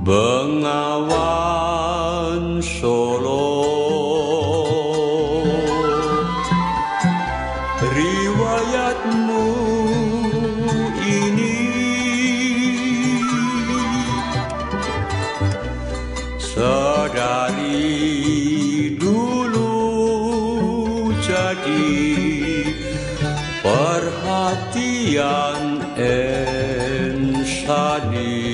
Bengawan Solo, riwayatmu ini sedari dulu jadi perhatian insani.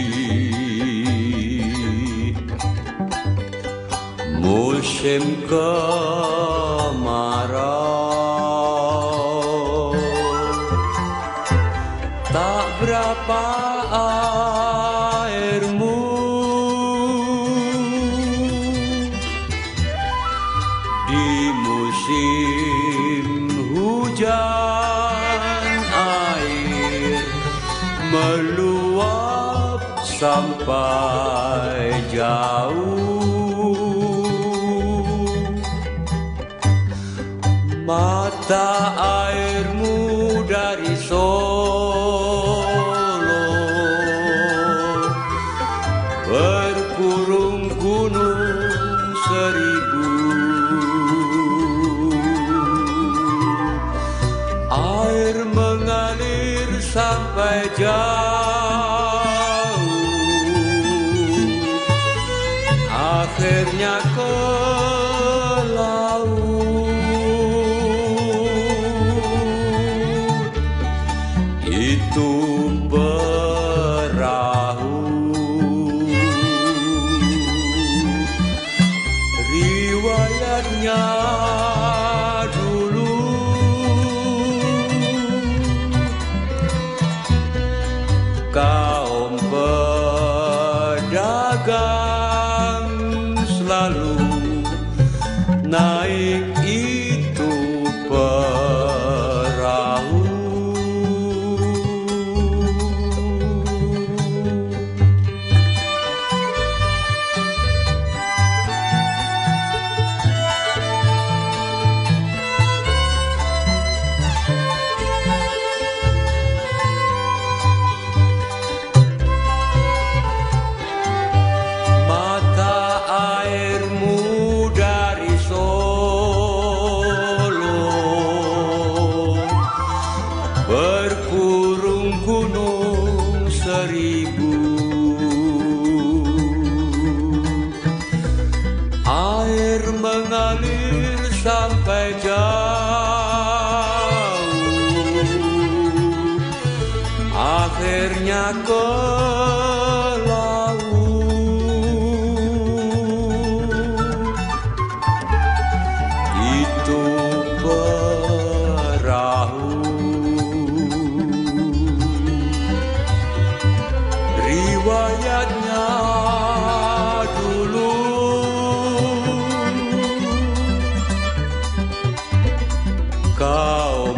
Musim kemarau tak berapa airmu, di musim hujan air meluap sampai jauh. Mata airmu dari Solo berkurung gunung seribu. Air mengalir sampai jauh, akhirnya ke laut. Itu perahu, riwayatnya dulu. Kaum pedagang selalu naik itu perahu. Berkurung gunung seribu, air mengalir sampai jauh, akhirnya ke laut. Itu perahu, riwayatnya dulu. Kaum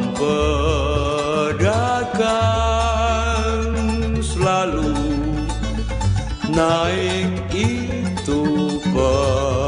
pedagang selalu naik itu perahu.